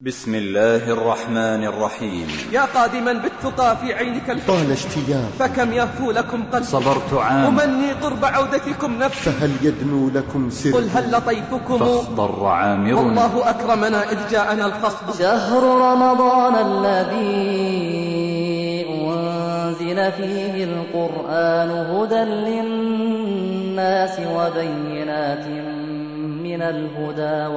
بسم الله الرحمن الرحيم. يا قادما بالتقى في عينك الحب طال اشتياق فكم يهفو لكم قلب. صبرت عام أمني قرب عودتكم نفسي فهل يدنو لكم سر. قل هل لطيفكم فاخضر عامر والله أكرمنا إذ جاءنا الخصب. شهر رمضان الذي أنزل فيه القرآن هدى للناس وبينات من الهدى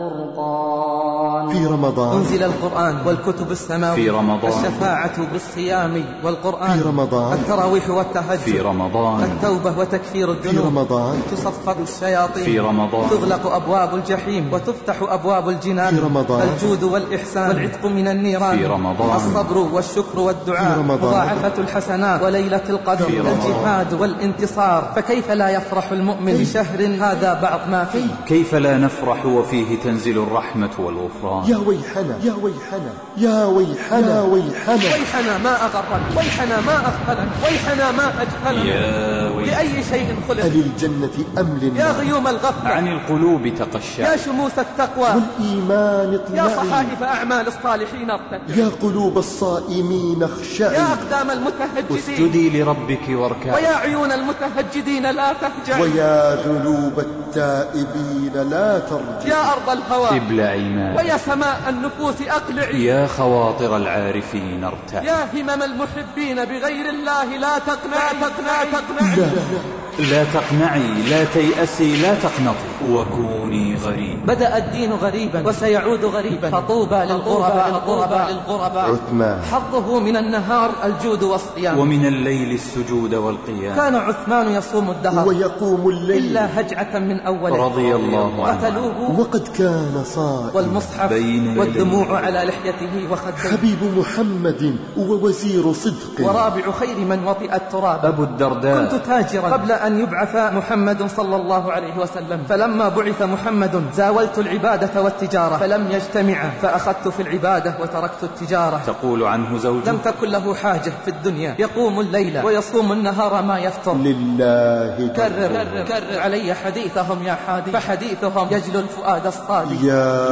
والفرقان. في رمضان أنزل القرآن والكتب السماوية في رمضان الشفاعة بالصيام والقرآن في رمضان التراويح والتهجد في رمضان التوبة وتكفير في الذنوب رمضان تصفد الشياطين في رمضان تغلق أبواب الجحيم وتفتح أبواب الجنان في رمضان الجود والإحسان والعتق من النيران في رمضان الصبر والشكر والدعاء في رمضان مضاعفة الحسنات وليلة القدر في رمضان الجهاد والانتصار. فكيف لا يفرح المؤمن بشهر هذا بعض ما فيه؟ كيف لا نفرح وفيه تنزل الرحمة والغفران؟ يا ويحنا يا ويحنا يا ويحنا ويحنا ويحنا ما أغرك ويحنا ما أغفلك ويحنا ما أجهلك. يا ويح لأي شيء خلق للجنة أم يا للنار غيوم الغفلة عن القلوب تقشع يا شموس التقوى والإيمان يا اطلعي صحائف أعمال الصالحين ارتجع يا قلوب الصائمين اخشعي يا أقدام المتهجدين اسجدي لربك واركعي ويا عيون المتهجدين لا تهجع ويا ذنوب التائبين لا ترجعي يا أرض الهوى ابلعي ماء ويا سماء النفوس أقلعي يا خواطر العارفين ارتعي يا همم المحبين بغير الله لا تقنعي لا تقنعي لا تيأسي لا تقنطي وكوني غريب. بدأ الدين غريبا وسيعود غريبا فطوبى للغرباء عثمان حظه من النهار الجود والصيام ومن الليل السجود والقيام. كان عثمان يصوم الدهر ويقوم الليل إلا هجعة من أوله رضي الله عنه قتلوه وقد كان صائما والمصحف بين والدموع على لحيته وخديه حبيب محمد ووزير صدق ورابع خير من وطئ التراب أبو الدرداء. كنت تاجرا قبل أن يبعث محمد صلى الله عليه وسلم فلما بعث محمد زاولت العبادة والتجارة فلم يجتمعا فأخذت في العبادة وتركت التجارة. تقول عنه زوجه لم تكن له حاجة في الدنيا يقوم الليل ويصوم النهار ما يفطر. لله كرر علي حديثهم يا حادي فحديثهم يجلو الفؤاد الصادق. يا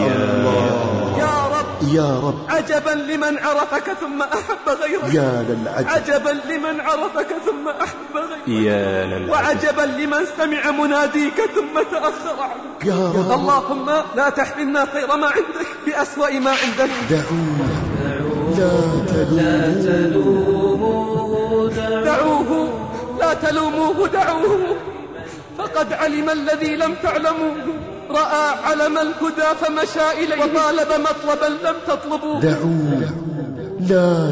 الله يا رب يا رب عجبا لمن عرفك ثم أحب غيرك يا للعجب عجبا لمن عرفك ثم أحب غيرك يا للعجب وعجبا لمن سمع مناديك ثم تأخر عنك. يا رب اللهم لا تحرمنا خير ما عندك بأسوأ ما عندنا. دعوه لا تلوموه دعوه فقد علم الذي لم تعلموه رأى علم الهدى فمشى إليه وطالب مطلبا لم تطلبوه. دعوه لا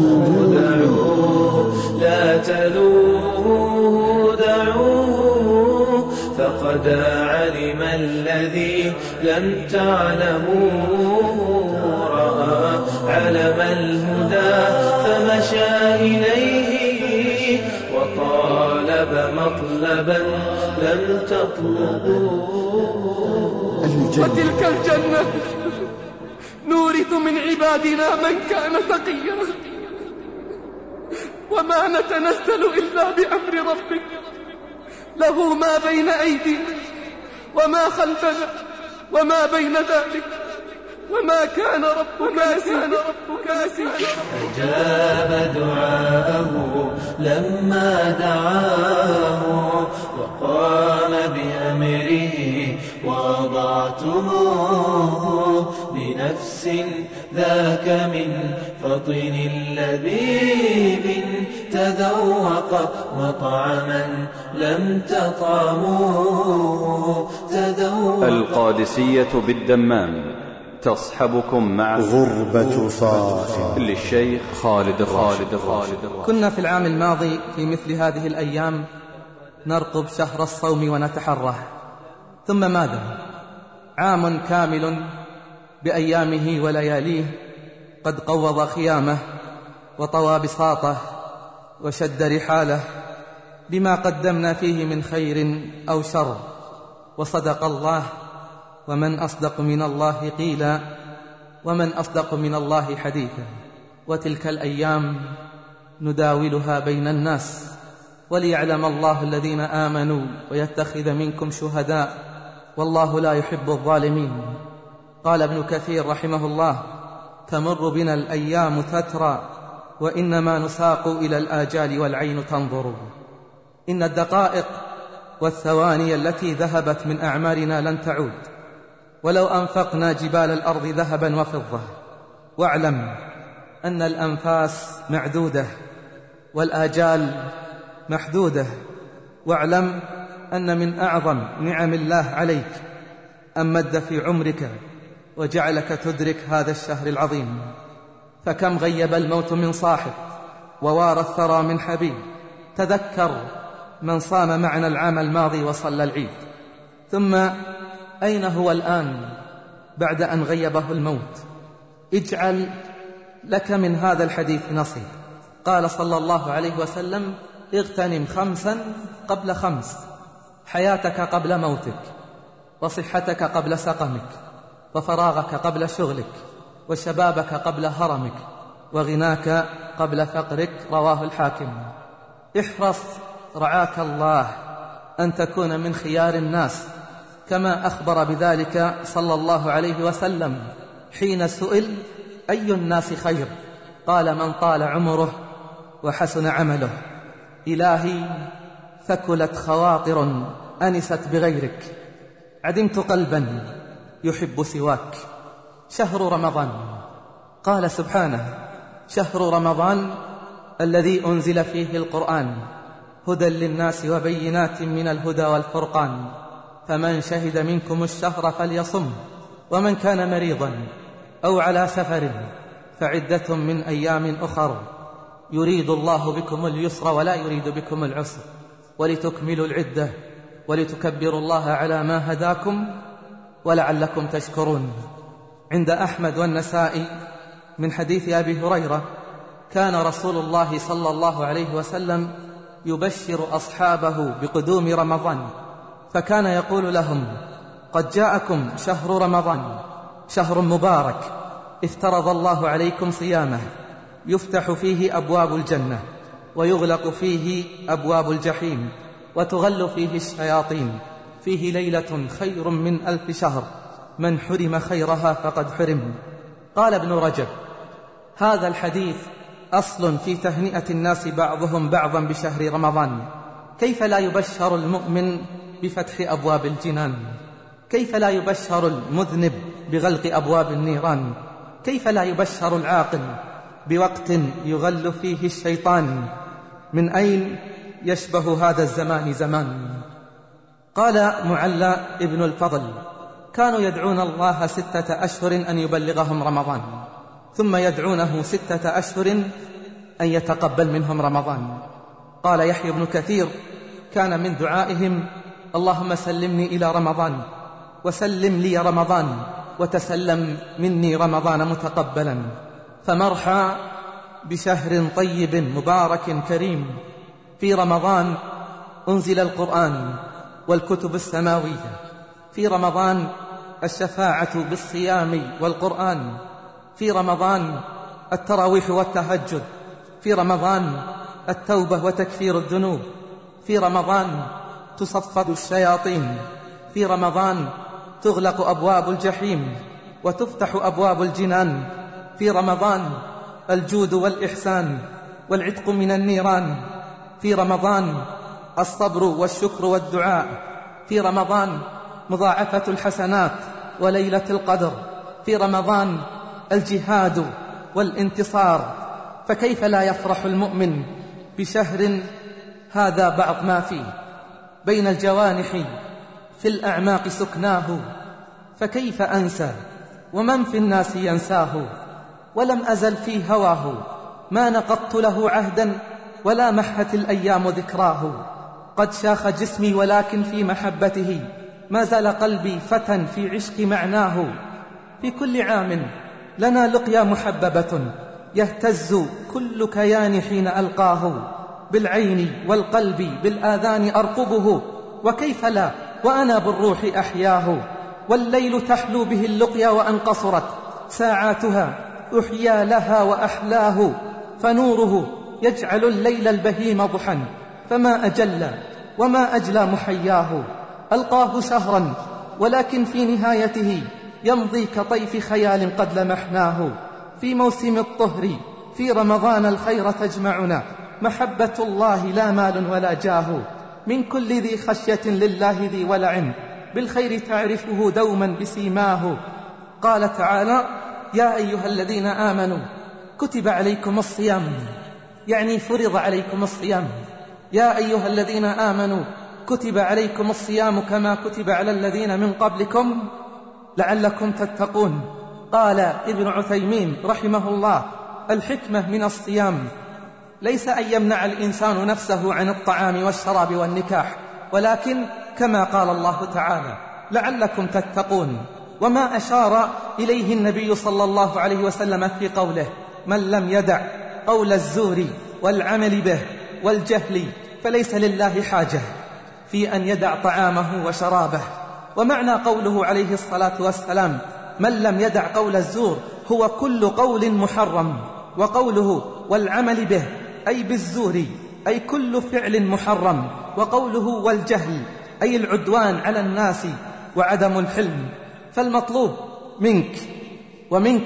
تلوموه دعوه فقد علم الذي لم تعلموه رأى علم الهدى فمشى إليه وطالب مطلبا لم تطلبوه. وتلك الجنة نورث من عبادنا من كان تقيا وما نتنزل إلا بأمر ربك له ما بين أيدينا وما خلفنا وما بين ذلك وما كان ربك نسيا. أجاب دعاءه لما دعاه وقام بأمره ووضعته بنفس ذاك من فطن اللبيب تذوق مطعما لم تطعموه القادسية بالدمام تصحبكم مع غربة صاف للشيخ خالد الراشد. كنا في العام الماضي في مثل هذه الأيام نرقب شهر الصوم ونتحره ثم ماذا؟ عام كامل بأيامه ولياليه قد قوض خيامه وطوى بساطه وشد رحاله بما قدمنا فيه من خير أو شر. وصدق الله ومن أصدق من الله قيلا ومن أصدق من الله حديثا. وتلك الأيام نداولها بين الناس وليعلم الله الذين آمنوا ويتخذ منكم شهداء والله لا يحب الظالمين. قال ابن كثير رحمه الله: تمر بنا الأيام تترى وإنما نساق إلى الآجال والعين تنظر. إن الدقائق والثواني التي ذهبت من أعمارنا لن تعود ولو أنفقنا جبال الأرض ذهبا وفضة. واعلم أن الأنفاس معدودة والآجال محدودة. واعلم أن من أعظم نعم الله عليك أن مد في عمرك وجعلك تدرك هذا الشهر العظيم. فكم غيب الموت من صاحب ووارى الثرى من حبيب. تذكر من صام معنا العام الماضي وصلى العيد. ثم أين هو الآن بعد أن غيبه الموت؟ اجعل لك من هذا الحديث نصيب. قال صلى الله عليه وسلم: اغتنم 5 قبل 5، حياتك قبل موتك، وصحتك قبل سقمك، وفراغك قبل شغلك، وشبابك قبل هرمك، وغناك قبل فقرك. رواه الحاكم. احرص رعاك الله أن تكون من خيار الناس، كما أخبر بذلك صلى الله عليه وسلم حين سئل: أي الناس خير؟ قال: من طال عمره وحسن عمله. إلهي، ثكلت خواطر أنست بغيرك، عدمت قلبا يحب سواك. شهر رمضان، قال سبحانه: شهر رمضان الذي أنزل فيه القرآن هدى للناس وبينات من الهدى والفرقان، فمن شهد منكم الشهر فليصم، ومن كان مريضا أو على سفر فعدة من أيام أخر، يريد الله بكم اليسر ولا يريد بكم العسر، ولتكملوا العدة ولتكبروا الله على ما هداكم ولعلكم تشكرون. عند أحمد والنسائي من حديث أبي هريرة: كان رسول الله صلى الله عليه وسلم يبشر أصحابه بقدوم رمضان، فكان يقول لهم: قد جاءكم شهر رمضان، شهر مبارك افترض الله عليكم صيامه، يفتح فيه أبواب الجنة ويغلق فيه أبواب الجحيم وتغل فيه الشياطين، فيه ليلة خير من 1000 شهر، من حرم خيرها فقد حرم. قال ابن رجب: هذا الحديث أصل في تهنئة الناس بعضهم بعضا بشهر رمضان. كيف لا يبشر المؤمن بفتح أبواب الجنان؟ كيف لا يبشر المذنب بغلق أبواب النيران؟ كيف لا يبشر العاقل بوقت يغل فيه الشيطان؟ من أين يشبه هذا الزمان زمان؟ قال معلى ابن الفضل: كانوا يدعون الله 6 أشهر أن يبلغهم رمضان، ثم يدعونه 6 أشهر أن يتقبل منهم رمضان. قال يحيى بن كثير: كان من دعائهم: اللهم سلمني إلى رمضان، وسلم لي رمضان، وتسلم مني رمضان متقبلا. فمرحى بشهر طيب مبارك كريم. في رمضان أنزل القرآن والكتب السماوية، في رمضان الشفاعة بالصيام والقرآن، في رمضان التراويح والتهجد، في رمضان التوبة وتكفير الذنوب، في رمضان تصفد الشياطين، في رمضان تغلق أبواب الجحيم وتفتح أبواب الجنان، في رمضان الجود والإحسان والعتق من النيران، في رمضان الصبر والشكر والدعاء، في رمضان مضاعفة الحسنات وليلة القدر، في رمضان الجهاد والانتصار. فكيف لا يفرح المؤمن بشهر هذا بعض ما فيه؟ بين الجوانح في الأعماق سكناه، فكيف أنسى ومن في الناس ينساه؟ ولم أزل في هواه، ما نقضت له عهدا ولا محت الأيام ذكراه. قد شاخ جسمي ولكن في محبته، ما زال قلبي فتى في عشق معناه. في كل عام لنا لقيا محببة، يهتز كل كيان حين ألقاه، بالعين والقلب بالآذان أرقبه، وكيف لا وأنا بالروح أحياه. والليل تحلو به اللقيا وأن قصرت ساعاتها أحيا لها وأحلاه، فنوره يجعل الليل البهيم ضحى، فما أجل وما أجلى محياه. ألقاه شهرا ولكن في نهايته يمضي كطيف خيال قد لمحناه. في موسم الطهر في رمضان الخير تجمعنا، محبة الله لا مال ولا جاه. من كل ذي خشية لله ذي ولع، بالخير تعرفه دوما بسيماه. قال تعالى: يا أيها الذين آمنوا كتب عليكم الصيام، يعني فرض عليكم الصيام. يا أيها الذين آمنوا كتب عليكم الصيام كما كتب على الذين من قبلكم لعلكم تتقون. قال ابن عثيمين رحمه الله: الحكمة من الصيام ليس أن يمنع الإنسان نفسه عن الطعام والشراب والنكاح، ولكن كما قال الله تعالى: لعلكم تتقون. وما أشار إليه النبي صلى الله عليه وسلم في قوله: من لم يدع قول الزور والعمل به والجهل فليس لله حاجة في أن يدع طعامه وشرابه. ومعنى قوله عليه الصلاة والسلام: من لم يدع قول الزور هو كل قول محرم، وقوله والعمل به أي بالزور أي كل فعل محرم، وقوله والجهل أي العدوان على الناس وعدم الحلم. فالمطلوب منك ومنك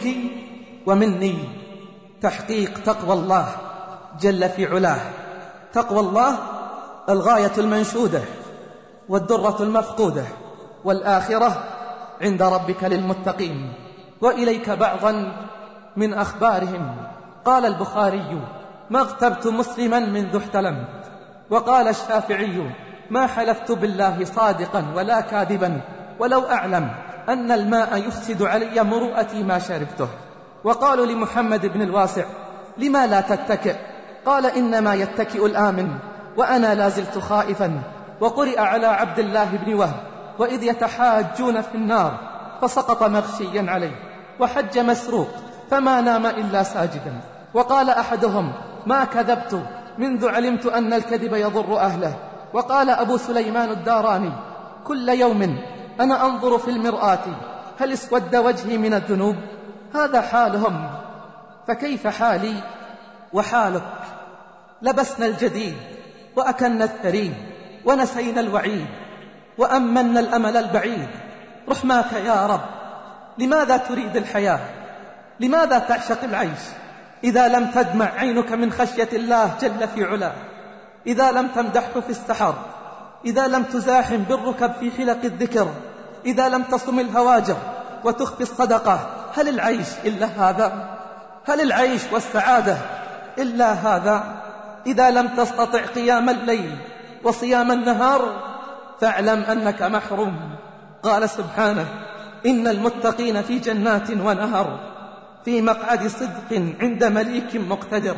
ومني تحقيق تقوى الله جل في علاه. تقوى الله الغاية المنشودة والدرة المفقودة، والآخرة عند ربك للمتقين. وإليك بعضا من أخبارهم. قال البخاري: ما اغتبت مسلما منذ احتلمت. وقال الشافعي: ما حلفت بالله صادقا ولا كاذبا ولو أعلم أن الماء يفسد علي مروءتي ما شربته. وقالوا لمحمد بن الواسع: لما لا تتكئ؟ قال: إنما يتكئ الآمن، وأنا لا زلت خائفا. وقرئ على عبد الله بن وهب: وإذ يتحاجون في النار فسقط مغشيا عليه. وحج مسروق فما نام إلا ساجدا. وقال أحدهم: ما كذبت منذ علمت أن الكذب يضر أهله. وقال أبو سليمان الداراني: كل يوم أنا أنظر في المرآة هل اسود وجهي من الذنوب؟ هذا حالهم، فكيف حالي وحالك؟ لبسنا الجديد وأكلنا الثريد ونسينا الوعيد وأمنا الأمل البعيد. رحماك يا رب، لماذا تريد الحياة؟ لماذا تعشق العيش إذا لم تدمع عينك من خشية الله جل في علاه؟ إذا لم تمدحه في السحر، إذا لم تزاحم بالركب في حلق الذكر، إذا لم تصم الهواجر وتخفي الصدقة، هل العيش إلا هذا؟ هل العيش والسعادة إلا هذا؟ إذا لم تستطع قيام الليل وصيام النهار فاعلم أنك محروم. قال سبحانه: إن المتقين في جنات ونهر في مقعد صدق عند مليك مقتدر.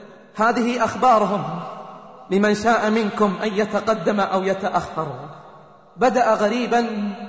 هذه أخبارهم لمن شاء منكم أن يتقدم أو يتأخر. بدأ غريبا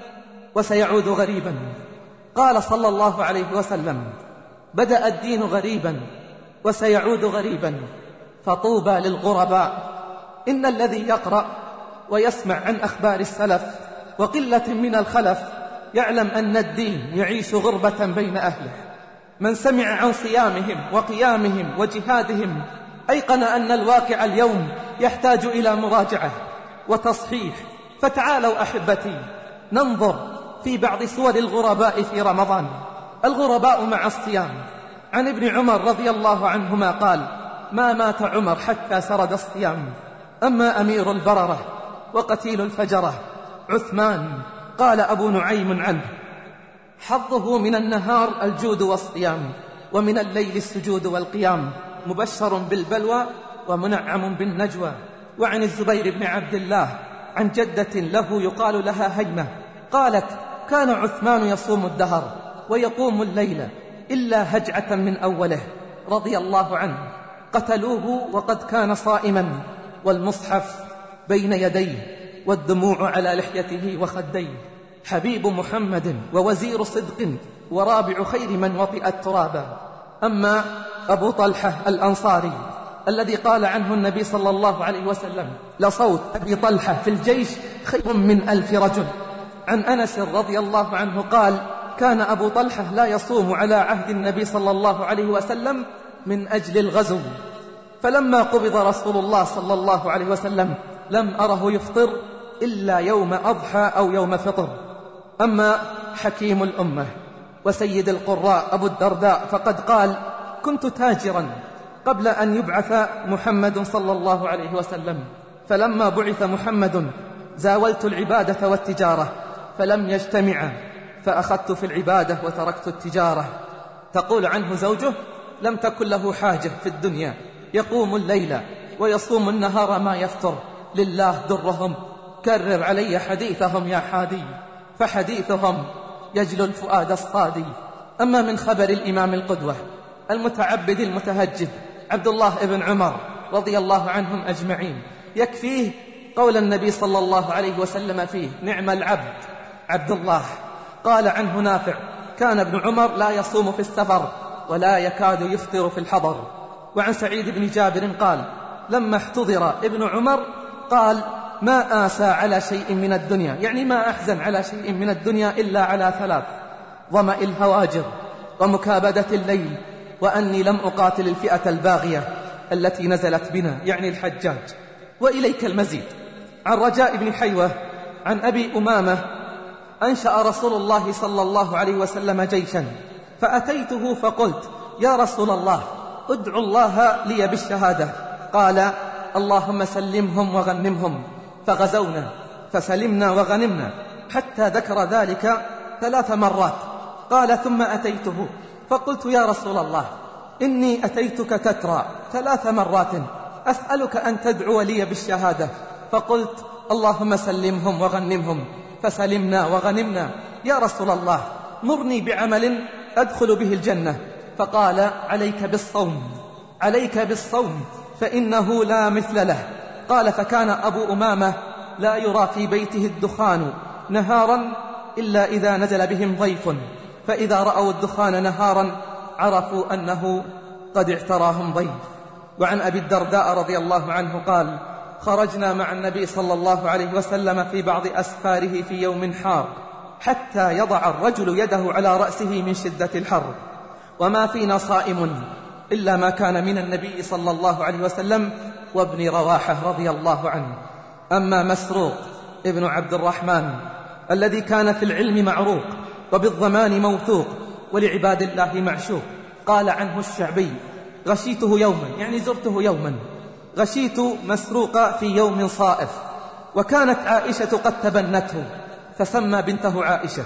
وسيعود غريبا. قال صلى الله عليه وسلم: بدأ الدين غريبا وسيعود غريبا، فطوبى للغرباء. إن الذي يقرأ ويسمع عن أخبار السلف وقلة من الخلف يعلم أن الدين يعيش غربة بين أهله. من سمع عن صيامهم وقيامهم وجهادهم أيقن أن الواقع اليوم يحتاج إلى مراجعة وتصحيح. فتعالوا أحبتي ننظر في بعض صور الغرباء في رمضان. الغرباء مع الصيام. عن ابن عمر رضي الله عنهما قال: ما مات عمر حتى سرد الصيام. أما أمير البررة وقتيل الفجرة عثمان، قال أبو نعيم عنه: حظه من النهار الجود والصيام، ومن الليل السجود والقيام، مبشر بالبلوى ومنعم بالنجوى. وعن الزبير بن عبد الله عن جدة له يقال لها هيمة قالت: كان عثمان يصوم الدهر ويقوم الليل إلا هجعة من أوله رضي الله عنه. قتلوه وقد كان صائما، والمصحف بين يديه والدموع على لحيته وخديه. حبيب محمد ووزير صدق ورابع خير من وطئ الترابا. أما أبو طلحة الأنصاري الذي قال عنه النبي صلى الله عليه وسلم: لصوت أبي طلحة في الجيش خير من 1000 رجل. عن أنس رضي الله عنه قال: كان أبو طلحة لا يصوم على عهد النبي صلى الله عليه وسلم من أجل الغزو، فلما قبض رسول الله صلى الله عليه وسلم لم أره يفطر إلا يوم أضحى أو يوم فطر. أما حكيم الأمة وسيد القراء أبو الدرداء، فقد قال: كنت تاجرا قبل أن يبعث محمد صلى الله عليه وسلم، فلما بعث محمد زاولت العبادة والتجارة فلم يجتمعا، فأخذت في العبادة وتركت التجارة. تقول عنه زوجه: لم تكن له حاجة في الدنيا، يقوم الليل ويصوم النهار ما يفتر، لله درهم، كرر علي حديثهم يا حادي، فحديثهم يجلو الفؤاد الصادي. أما من خبر الإمام القدوة المتعبد المتهجد عبد الله بن عمر رضي الله عنهم أجمعين، يكفيه قول النبي صلى الله عليه وسلم فيه: نعم العبد عبد الله. قال عنه نافع: كان ابن عمر لا يصوم في السفر ولا يكاد يفطر في الحضر. وعن سعيد بن جابر قال: لما احتضر ابن عمر قال: ما آسى على شيء من الدنيا، يعني ما أحزن على شيء من الدنيا إلا على ثلاث: ظمأ الهواجر، ومكابدة الليل، وأني لم أقاتل الفئة الباغية التي نزلت بنا، يعني الحجاج. وإليك المزيد. عن رجاء بن حيوة عن أبي أمامة: أنشأ رسول الله صلى الله عليه وسلم جيشا، فأتيته فقلت: يا رسول الله، ادعو الله لي بالشهادة. قال: اللهم سلمهم وغنمهم. فغزونا فسلمنا وغنمنا، حتى ذكر ذلك 3 مرات. قال: ثم أتيته فقلت: يا رسول الله، إني أتيتك تترى 3 مرات أسألك أن تدعو لي بالشهادة، فقلت: اللهم سلمهم وغنمهم، فسلمنا وغنمنا. يا رسول الله، مرني بعمل أدخل به الجنة. فقال: عليك بالصوم، عليك بالصوم، فإنه لا مثل له. قال: فكان أبو أمامة لا يرى في بيته الدخان نهارا إلا إذا نزل بهم ضيف، فإذا رأوا الدخان نهارا عرفوا أنه قد اعتراهم ضيف. وعن أبي الدرداء رضي الله عنه قال: خرجنا مع النبي صلى الله عليه وسلم في بعض أسفاره في يوم حار، حتى يضع الرجل يده على رأسه من شدة الحر، وما فينا صائم إلا ما كان من النبي صلى الله عليه وسلم وابن رواحة رضي الله عنه. أما مسروق ابن عبد الرحمن الذي كان في العلم معروق وبالضمان موثوق ولعباد الله معشوق، قال عنه الشعبي: غشيته يوما، يعني زرته يوما، غشيت مسروق في يوم صائف، وكانت عائشة قد تبنته فسمى بنته عائشة،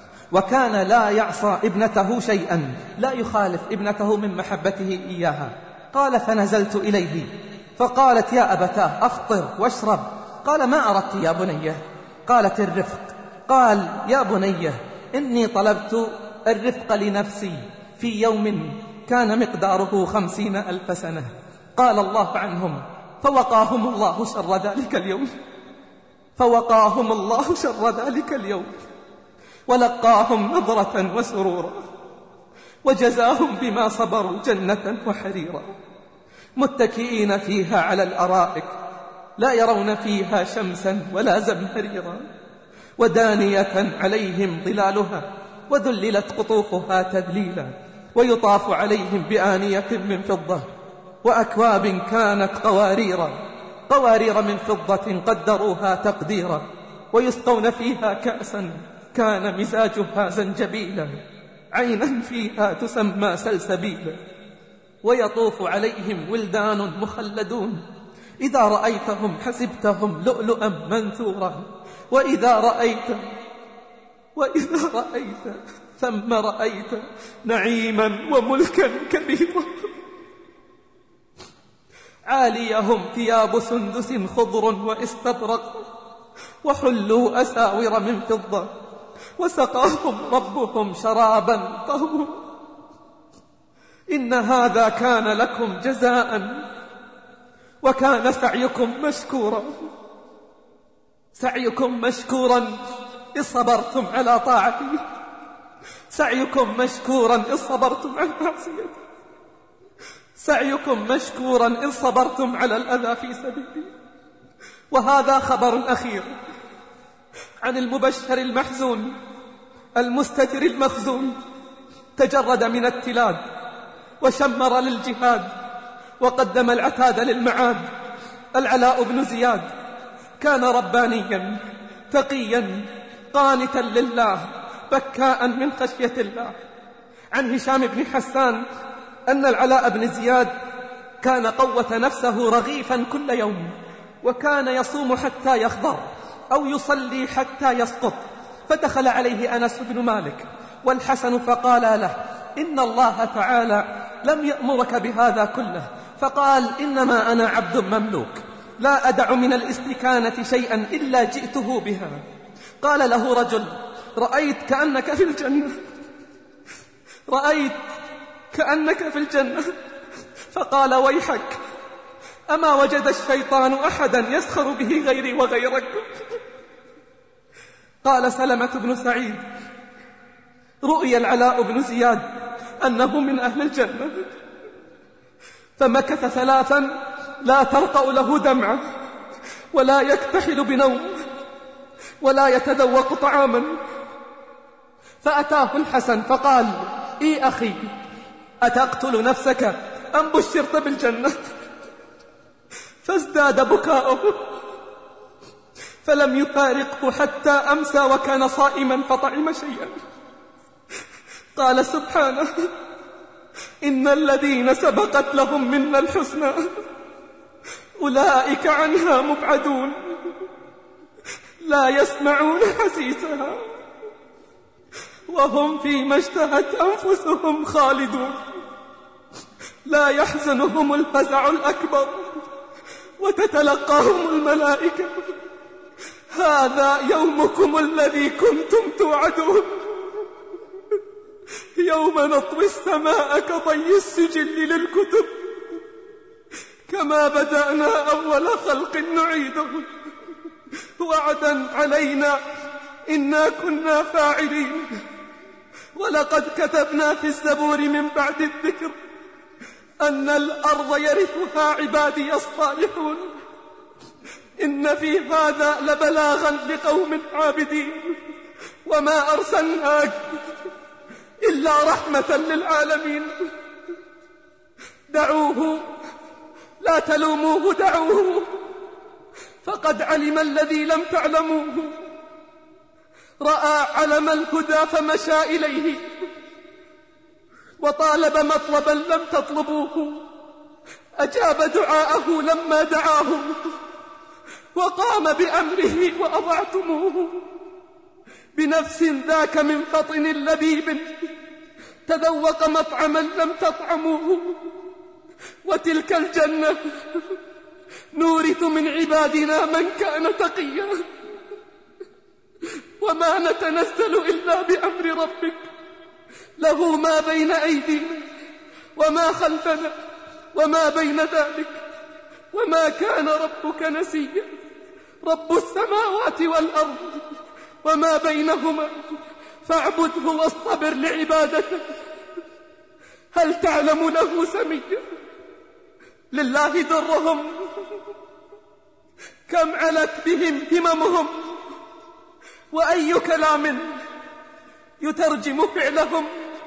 وكان لا يعصى ابنته شيئا، لا يخالف ابنته من محبته إياها. قال: فنزلت إليه فقالت: يا أبتاه، أفطر واشرب. قال: ما أردت يا بنية؟ قالت: الرفق. قال: يا بنية، إني طلبت الرفق لنفسي في يوم كان مقداره 50,000 سنة. قال الله عنهم: فوقاهم الله شر ذلك اليوم، فوقاهم الله شر ذلك اليوم، ولقاهم نظرة وسرورا، وجزاهم بما صبروا جنة وحريرا، متكئين فيها على الأرائك، لا يرون فيها شمسا ولا زمهريرا، ودانية عليهم ظلالها، وذللت قطوفها تذليلا، ويطاف عليهم بآنية من فضة، وأكواب كانت قوارير من فضة قدروها تقديرا، ويسقون فيها كأسا كان مزاجها زنجبيلا، عينا فيها تسمى سلسبيلا، ويطوف عليهم ولدان مخلدون، إذا رأيتهم حسبتهم لؤلؤا منثورا، وإذا رأيت ثم رأيت نعيما وملكا كبيرا. عاليهم ثياب سندس خضر واستبرق، وحلوا أساور من فضة، وسقاهم ربهم شرابا طهورا. إن هذا كان لكم جزاء، وكان سعيكم مشكورا، سعيكم مشكورا إذ صبرتم على طاعتي، سعيكم مشكورا إذ صبرتم على معصيتي، سعيكم مشكورا إذ صبرتم على الأذى في سبيلي. وهذا خبر أخير عن المبشر المحزون المستتر المخزون، تجرد من التلاد وشمر للجهاد، وقدم العتاد للمعاد. العلاء بن زياد كان ربانيا تقيا قانتا لله، بكاء من خشية الله، عن هشام بن حسان أن العلاء بن زياد كان قوة نفسه رغيفا كل يوم، وكان يصوم حتى يخضر أو يصلي حتى يسقط. فدخل عليه أنس بن مالك والحسن فقال له: إن الله تعالى لم يأمرك بهذا كله. فقال: إنما أنا عبد مملوك لا أدع من الاستكانة شيئا إلا جئته بها. قال له رجل: رأيت كأنك في الجنة، رأيت كأنك في الجنة. فقال: ويحك، أما وجد الشيطان أحدا يسخر به غيري وغيرك؟ قال سلمة بن سعيد: رؤي العلاء بن زياد أنه من أهل الجنة، فمكث 3 لا ترقأ له دمعة، ولا يكتحل بنوم، ولا يتذوق طعاما. فأتاه الحسن فقال: إي أخي، أتقتل نفسك أم بشرت بالجنة؟ فازداد بكاؤه، فلم يفارقه حتى أمسى وكان صائما فطعم شيئا. قال سبحانه: إن الذين سبقت لهم منا الحسنى أولئك عنها مبعدون، لا يسمعون حسيسها وهم فيما اشتهت أنفسهم خالدون، لا يحزنهم الفزع الأكبر وتتلقاهم الملائكة: هذا يومكم الذي كنتم توعدون، يوم نطوي السماء كطي السجل للكتب، كما بدأنا أول خلق نعيده، وعدا علينا إنا كنا فاعلين. ولقد كتبنا في الزبور من بعد الذكر أن الأرض يرثها عبادي الصالحون، إن في هذا لبلاغا لقوم عابدين، وما أرسلناك إلا رحمة للعالمين. دعوه، لا تلوموه، دعوه، فقد علم الذي لم تعلموه، رأى علم الهدى فمشى إليه، وطالب مطلبا لم تطلبوه، أجاب دعاءه لما دعاه، وقام بأمره وأضعتموه. بنفس ذاك من فطن لبيب تذوق مطعما لم تطعموه، وتلك الجنة نورث من عبادنا من كان تقيا، وما نتنزل إلا بأمر ربك، له ما بين أيدينا وما خلفنا وما بين ذلك، وما كان ربك نسيا. رب السماوات والأرض وما بينهما فاعبده واصطبر لعبادته، هل تعلم له سميا؟ لله درهم، كم علت بهم هممهم، وأي كلام يترجم فعلهم.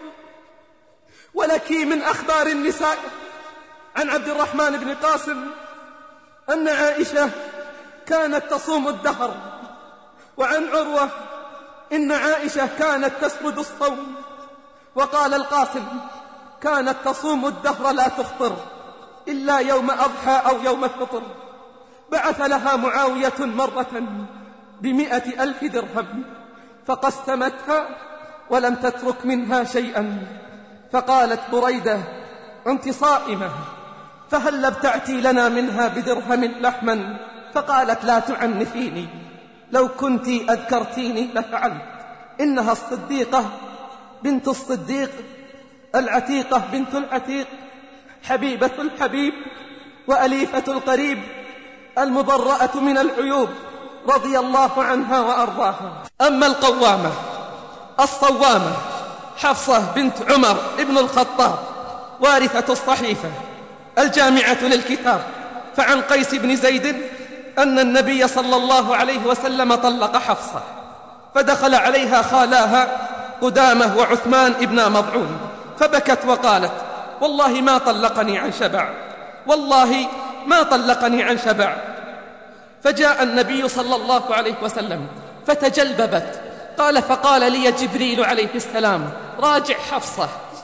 ولك من أخبار النساء عن عبد الرحمن بن قاسم أن عائشة كانت تصوم الدهر، وعن عروة إن عائشة كانت تسرد الصوم، وقال القاسم: كانت تصوم الدهر لا تفطر إلا يوم أضحى أو يوم الفطر. بعث لها معاوية مرة ب100,000 درهم، فقسمتها ولم تترك منها شيئا. فقالت بريدة: أنت صائمة، فهل ابتعتي لنا منها بدرهم لحما؟ فقالت: لا تعنفيني، لو كنت أذكرتيني لفعلت. إنها الصديقة بنت الصديق، العتيقة بنت العتيق، حبيبة الحبيب، وأليفة القريب، المبرأة من العيوب، رضي الله عنها وأرضاها. أما القوامة الصوامة حفصة بنت عمر ابن الخطاب، وارثة الصحيفة الجامعة للكتاب، فعن قيس بن زيد أن النبي صلى الله عليه وسلم طلق حفصة، فدخل عليها خالاها قدامة وعثمان ابن مضعون، فبكت وقالت: والله ما طلقني عن شبع، والله ما طلقني عن شبع. فجاء النبي صلى الله عليه وسلم فتجلببت. قال: فقال لي جبريل عليه السلام: راجع حفصة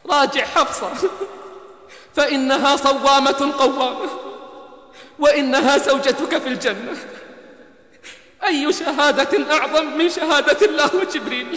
راجع حفصة فإنها صوامة قوامة وإنها زوجتك في الجنة. أي شهادة أعظم من شهادة الله وجبريل؟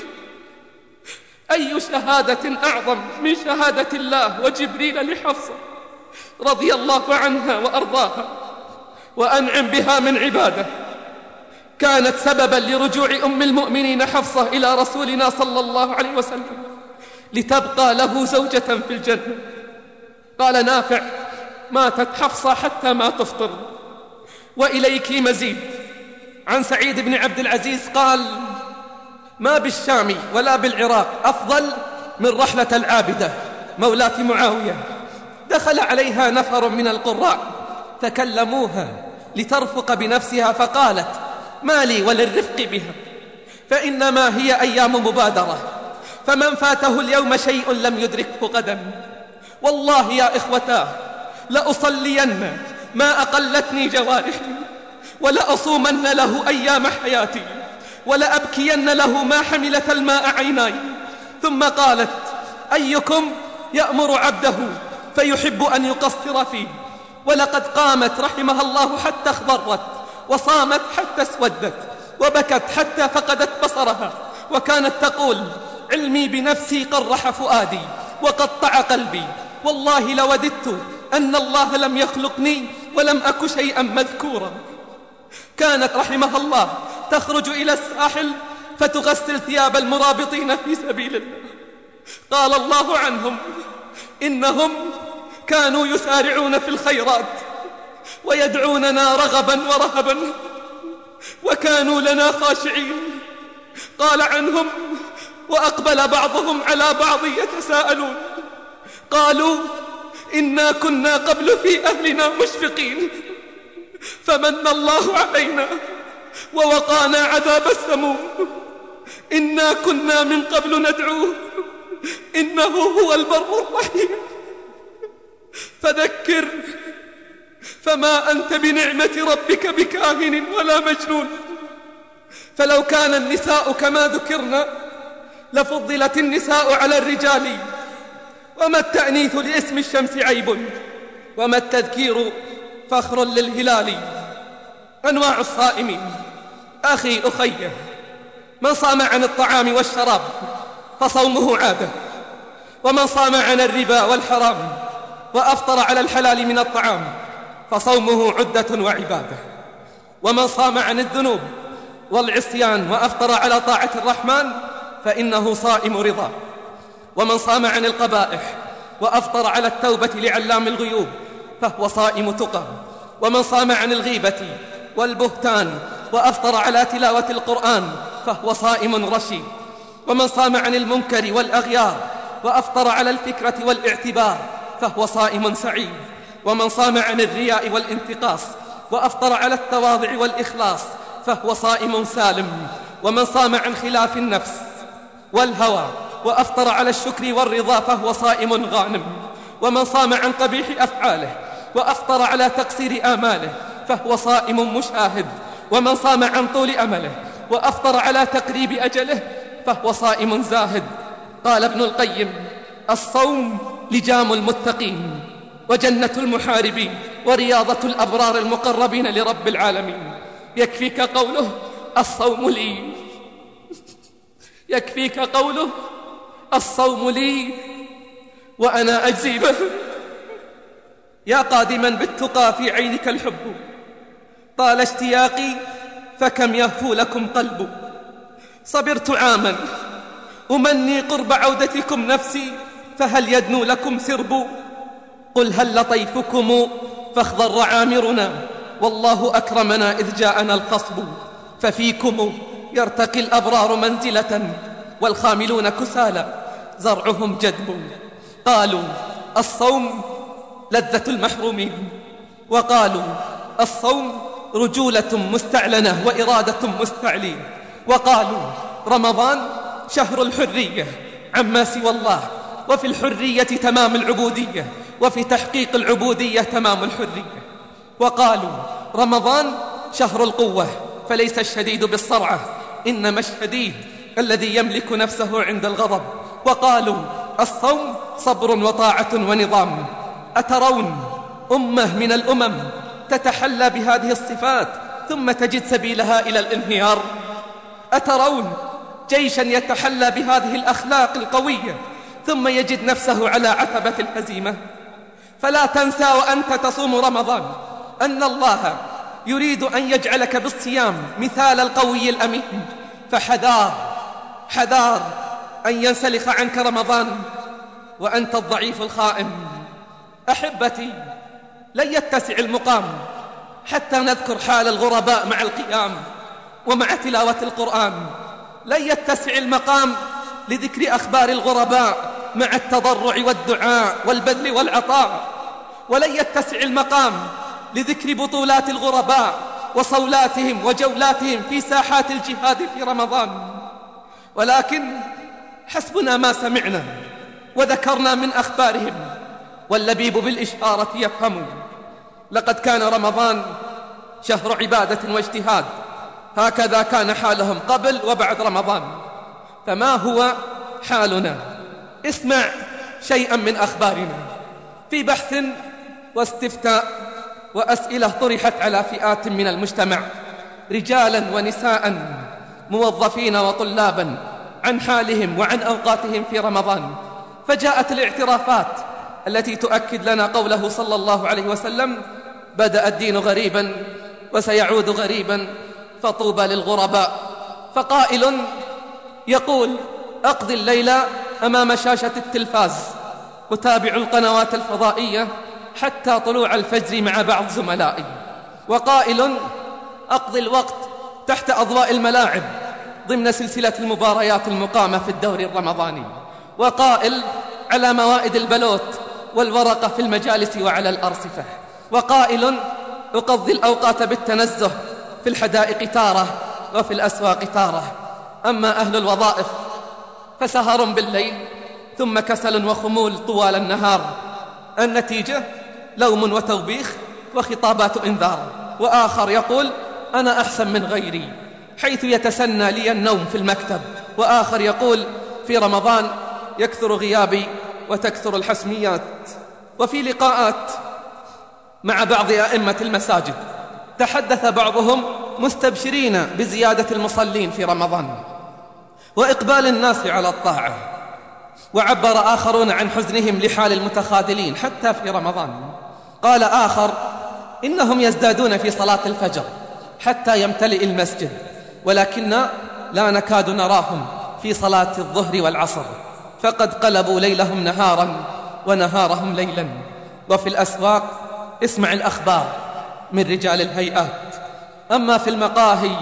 أي شهادة أعظم من شهادة الله وجبريل لحفصة رضي الله عنها وأرضاها وأنعم بها من عباده، كانت سببا لرجوع أم المؤمنين حفصة إلى رسولنا صلى الله عليه وسلم لتبقى له زوجة في الجنة. قال نافع: ماتت حفصة حتى ما تفطر. وإليك مزيد عن سعيد بن عبد العزيز قال: ما بالشام ولا بالعراق أفضل من رحلة العابدة مولاة معاوية. دخل عليها نفر من القراء فكلموها لترفق بنفسها فقالت: ما لي وللرفق بها، فإنما هي أيام مبادرة، فمن فاته اليوم شيء لم يدركه غدا. والله يا إخوتاه لأصلين ما أقلتني جوارحي، ولأصومن له أيام حياتي، ولأبكين له ما حملت الماء عيناي. ثم قالت: أيكم يأمر عبده فيحب أن يقصر فيه؟ ولقد قامت رحمها الله حتى اخضرت، وصامت حتى اسودت، وبكت حتى فقدت بصرها، وكانت تقول: علمي بنفسي قرح فؤادي وقطع قلبي، والله لوددت أن الله لم يخلقني ولم أك شيئا مذكورا. كانت رحمها الله تخرج إلى الساحل فتغسل ثياب المرابطين في سبيل الله. قال الله عنهم: إنهم كانوا يسارعون في الخيرات ويدعوننا رغبا ورهبا وكانوا لنا خاشعين. قال عنهم: وأقبل بعضهم على بعض يتساءلون، قالوا: إنا كنا قبل في أهلنا مشفقين، فمن الله علينا ووقانا عذاب السموم، إنا كنا من قبل ندعوه إنه هو البر الرحيم. فذكر فما أنت بنعمة ربك بكاهن ولا مجنون. فلو كان النساء كما ذكرنا لفضلت النساء على الرجال، وما التأنيث لاسم الشمس عيب، وما التذكير فخر للهلال. أنواع الصائمين. أخي أخيه، من صام عن الطعام والشراب فصومه عادة، ومن صام عن الربا والحرام وأفطر على الحلال من الطعام فصومه عدة وعبادة، ومن صام عن الذنوب والعصيان وأفطر على طاعة الرحمن فإنه صائم رضا، ومن صام عن القبائح وأفطر على التوبة لعلام الغيوب فهو صائم تقى، ومن صام عن الغيبة والبهتان وأفطر على تلاوة القرآن فهو صائم رشيد، ومن صام عن المنكر والأغيار وأفطر على الفكرة والاعتبار فهو صائم سعيد، ومن صام عن الرياء والانتقاص وأفطر على التواضع والإخلاص فهو صائم سالم، ومن صام عن خلاف النفس والهوى وأفطر على الشكر والرضا فهو صائم غانم، ومن صام عن قبيح أفعاله وأفطر على تقصير آماله فهو صائم مشاهد، ومن صام عن طول أمله وأفطر على تقريب أجله فهو صائم زاهد. قال ابن القيم: الصوم لجام المتقين وجنة المحاربين ورياضة الأبرار المقربين لرب العالمين. يكفيك قوله: الصوم لي. يكفيك قوله: الصوم لي وأنا أجزي به. يا قادما بالتقى في عينك الحب، طال اشتياقي فكم يهفو لكم قلب. صبرت عاما أمني قرب عودتكم نفسي، فهل يدنو لكم سرب؟ قل هل لطيفكم فاخضر عامرنا، والله أكرمنا إذ جاءنا الخصب. ففيكم يرتقي الأبرار منزلة، والخاملون كسالى زرعهم جدب. قالوا: الصوم لذة المحرومين، وقالوا: الصوم رجولة مستعلنة وإرادة مستعلين، وقالوا: رمضان شهر الحرية عما سوى الله، وفي الحرية تمام العبودية، وفي تحقيق العبودية تمام الحرية. وقالوا: رمضان شهر القوة، فليس الشديد بالصرعة، إنما الشديد الذي يملك نفسه عند الغضب. وقالوا: الصوم صبر وطاعة ونظام. أترون أمة من الأمم تتحلى بهذه الصفات ثم تجد سبيلها إلى الانهيار؟ أترون جيشا يتحلى بهذه الأخلاق القوية ثم يجد نفسه على عتبة الهزيمة؟ فلا تنسى وأنت تصوم رمضان أن الله يريد أن يجعلك بالصيام مثال القوي الأمين، فحذار أن ينسلخ عنك رمضان وأنت الضعيف الخائن. أحبتي، لن يتسع المقام حتى نذكر حال الغرباء مع القيام ومع تلاوة القرآن، لن يتسع المقام لذكر أخبار الغرباء مع التضرع والدعاء والبذل والعطاء، ولن يتسع المقام لذكر بطولات الغرباء وصولاتهم وجولاتهم في ساحات الجهاد في رمضان. ولكن حسبنا ما سمعنا وذكرنا من أخبارهم، واللبيب بالإشارة يفهم. لقد كان رمضان شهر عبادة واجتهاد، هكذا كان حالهم قبل وبعد رمضان. فما هو حالنا؟ اسمع شيئا من أخبارنا. في بحث واستفتاء وأسئلة طرحت على فئات من المجتمع، رجالا ونساء، موظفين وطلابا، عن حالهم وعن أوقاتهم في رمضان، فجاءت الاعترافات التي تؤكد لنا قوله صلى الله عليه وسلم: بدأ الدين غريبا وسيعود غريبا فطوبى للغرباء. فقائل يقول: أقضي الليل أمام شاشة التلفاز أتابع القنوات الفضائية حتى طلوع الفجر مع بعض زملائي. وقائل: أقضي الوقت تحت أضواء الملاعب ضمن سلسلة المباريات المقامة في الدوري الرمضاني. وقائل: على موائد البلوت والورقة في المجالس وعلى الأرصفة. وقائل: أقضي الأوقات بالتنزه في الحدائق تارة وفي الأسواق تارة. أما أهل الوظائف فسهر بالليل ثم كسل وخمول طوال النهار. النتيجة لوم وتوبيخ وخطابات إنذار. وآخر يقول: أنا أحسن من غيري، حيث يتسنى لي النوم في المكتب. وآخر يقول: في رمضان يكثر غيابي وتكثر الحسميات. وفي لقاءات مع بعض أئمة المساجد تحدث بعضهم مستبشرين بزيادة المصلين في رمضان وإقبال الناس على الطاعة، وعبر آخرون عن حزنهم لحال المتخاذلين حتى في رمضان. قال آخر: إنهم يزدادون في صلاة الفجر حتى يمتلئ المسجد، ولكن لا نكاد نراهم في صلاة الظهر والعصر، فقد قلبوا ليلهم نهارا ونهارهم ليلا. وفي الأسواق اسمع الأخبار من رجال الهيئات. أما في المقاهي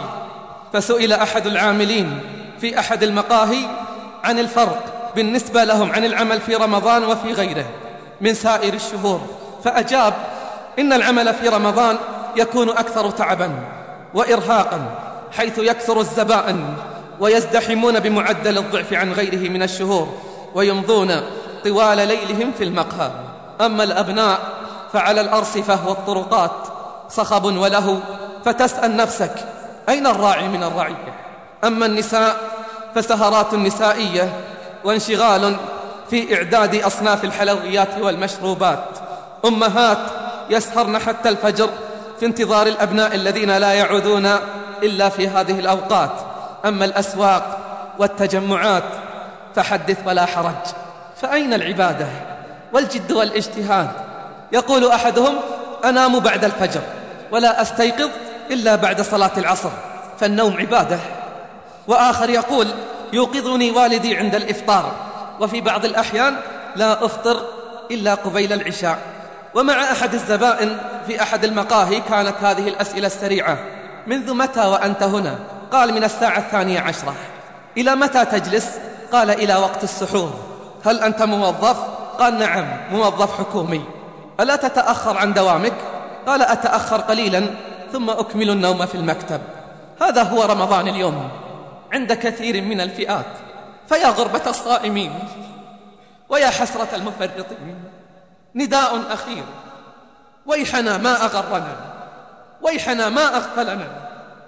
فسئل أحد العاملين في أحد المقاهي عن الفرق بالنسبة لهم عن العمل في رمضان وفي غيره من سائر الشهور، فأجاب: إن العمل في رمضان يكون أكثر تعبا وإرهاقا، حيث يكثر الزبائن ويزدحمون بمعدل الضعف عن غيره من الشهور، ويمضون طوال ليلهم في المقهى. أما الأبناء فعلى الأرصفة والطرقات صخب وله، فتسأل نفسك: أين الراعي من الرعية؟ أما النساء فسهرات نسائية وانشغال في إعداد أصناف الحلويات والمشروبات. أمهات يسهرن حتى الفجر في انتظار الأبناء الذين لا يعودون إلا في هذه الأوقات. أما الأسواق والتجمعات فحدث ولا حرج. فأين العبادة والجد والاجتهاد؟ يقول أحدهم: أنام بعد الفجر ولا أستيقظ إلا بعد صلاة العصر، فالنوم عبادة. وآخر يقول: يوقظني والدي عند الإفطار، وفي بعض الأحيان لا أفطر إلا قبيل العشاء. ومع أحد الزبائن في أحد المقاهي كانت هذه الأسئلة السريعة: منذ متى وأنت هنا؟ قال: من الساعة 12. إلى متى تجلس؟ قال: إلى وقت السحور. هل أنت موظف؟ قال: نعم، موظف حكومي. ألا تتأخر عن دوامك؟ قال: أتأخر قليلا ثم أكمل النوم في المكتب. هذا هو رمضان اليوم عند كثير من الفئات. فيا غربة الصائمين ويا حسرة المفرطين، نداء أخير: ويحنا ما أغرنا، ويحنا ما أغفلنا،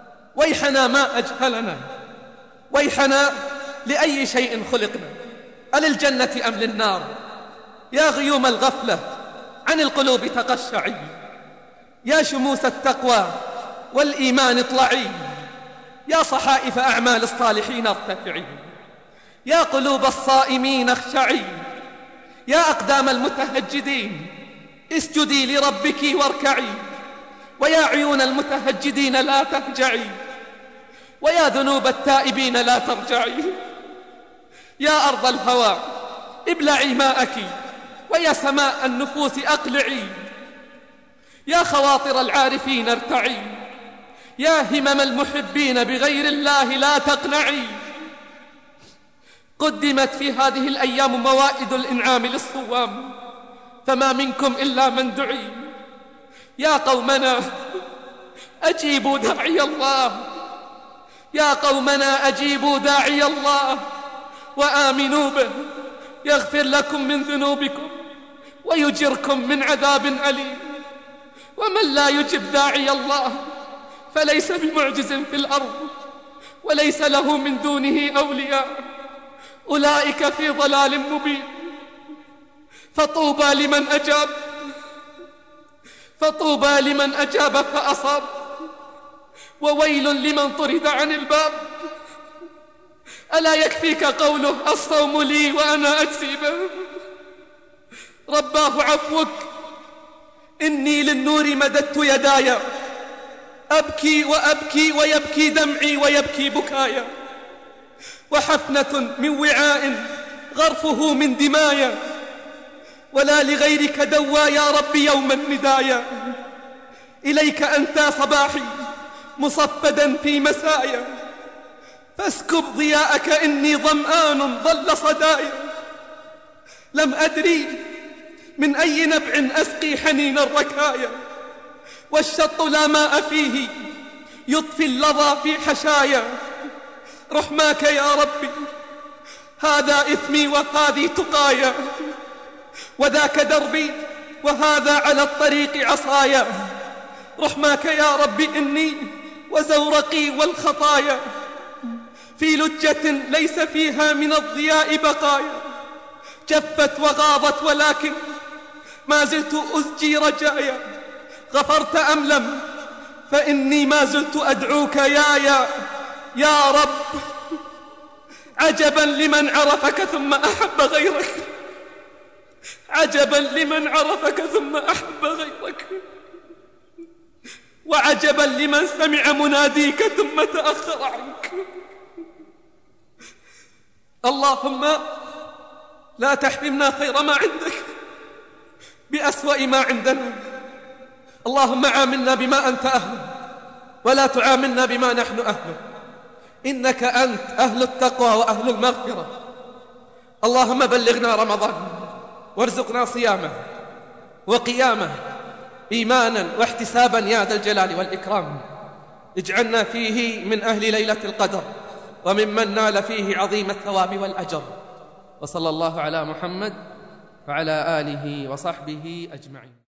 ويحنا ما أجهلنا، ويحنا لأي شيء خلقنا. أللجنة أم للنار؟ يا غيوم الغفلة عن القلوب تقشعي، يا شموس التقوى والإيمان اطلعي، يا صحائف أعمال الصالحين ارتفعي، يا قلوب الصائمين اخشعي، يا أقدام المتهجدين اسجدي لربك واركعي، ويا عيون المتهجدين لا تهجعي، ويا ذنوب التائبين لا ترجعي، يا أرض الهوى ابلعي ماءك، ويا سماء النفوس أقلعي، يا خواطر العارفين ارتعي، يا همم المحبين بغير الله لا تقنعي. قدمت في هذه الأيام موائد الإنعام للصوام، فما منكم إلا من دعي. يا قومنا أجيبوا داعي الله، يا قومنا أجيبوا داعي الله وآمنوا به يغفر لكم من ذنوبكم ويجركم من عذاب أليم. ومن لا يجب داعي الله فليس بمعجز في الأرض وليس له من دونه أولياء، أولئك في ضلال مبين. فطوبى لمن أجاب فأصاب، وويل لمن طرد عن الباب. ألا يكفيك قوله الصوم لي وأنا أجزي به؟ رباه عفوك إني للنور مددت يداي، أبكي وأبكي ويبكي دمعي ويبكي بكايا، وحفنة من وعاء غرفه من دمايا، ولا لغيرك دوى يا رب يوم الندايا. إليك أنت صباحي مصفدا في مسايا، فاسكب ضياءك إني ظمآن ضل صدايا. لم أدري من أي نبع أسقي حنين الركايا، والشط لا ماء فيه يطفي اللظى في حشايا. رحماك يا ربي هذا إثمي وهذه تقايا، وذاك دربي وهذا على الطريق عصايا. رحماك يا ربي إني وزورقي والخطايا في لجة ليس فيها من الضياء بقايا، جفت وغاضت ولكن ما زلت أزجي رجايا. غفرت أم لم؟ فإني ما زلت أدعوك يا رب. عجبا لمن عرفك ثم أحب غيرك، عجبا لمن عرفك ثم أحب غيرك، وعجبا لمن سمع مناديك ثم تأخر عنك. اللهم لا تحرمنا خير ما عندك بأسوأ ما عندنا. اللهم عاملنا بما أنت أهله ولا تعاملنا بما نحن أهله، إنك أنت أهل التقوى وأهل المغفرة. اللهم بلغنا رمضان وارزقنا صيامه وقيامه إيمانا واحتسابا يا ذا الجلال والإكرام. اجعلنا فيه من أهل ليلة القدر وممن نال فيه عظيم الثواب والأجر. وصلى الله على محمد وعلى آله وصحبه أجمعين.